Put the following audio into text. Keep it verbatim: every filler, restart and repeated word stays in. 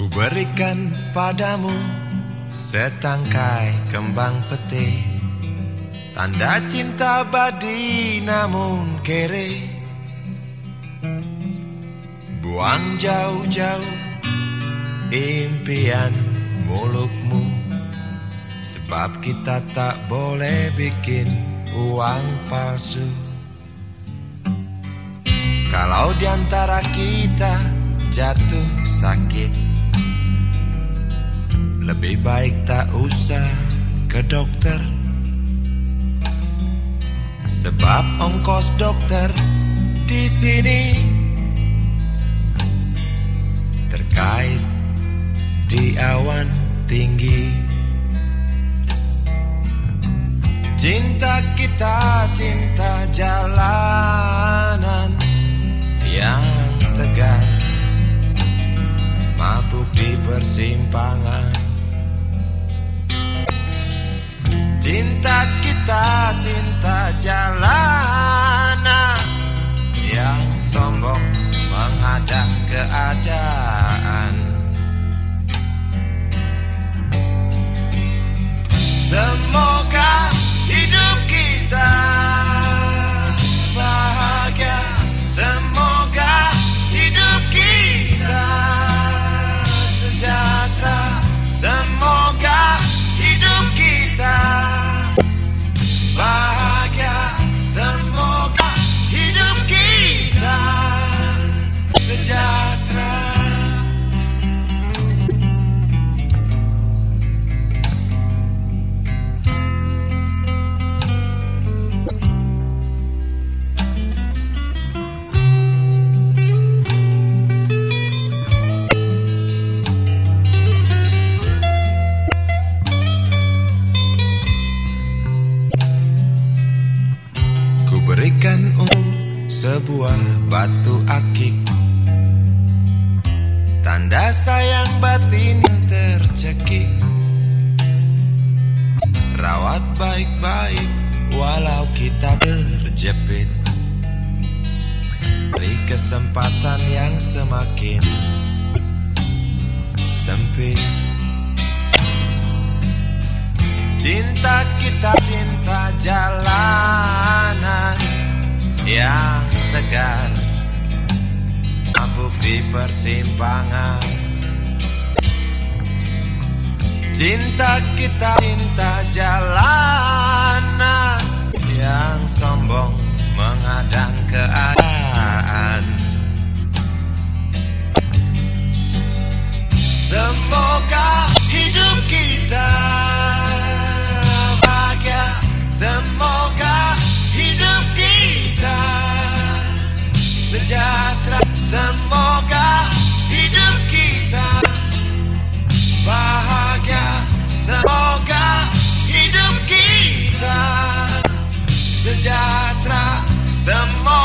Ku berikan padamu setangkai kembang pete, tanda cinta abadi namun kere. Buang jauh-jauh impian mulukmu, sebab kita tak boleh bikin uang palsu. Kalau diantara kita jatuh sakit, lebih baik tak usah ke dokter, sebab ongkos dokter di sini terkait di awan tinggi. Cinta kita cinta jalanan yang tegar, mabuk di persimpangan. Cinta kita cinta jalanan yang sombong menghadang keadaan. Semoga hidup kita bahagia, semoga hidup kita sejahtera, semoga hidup kita bahagia, semoga hidup kita sejahtera. Berikan untukmu sebuah batu akik, tanda sayang batin yang tercekik. Rawat baik-baik walau kita terjepit, beri kesempatan yang semakin sempit. Cinta kita cinta jalanan yang tegar, mabuk di persimpangan. Cinta kita cinta jalanan yang sombong menghadang keadaan. Semoga hidup kita bahagia, semoga hidup kita sejahtera, semoga hidup kita bahagia, semoga hidup kita sejahtera, semoga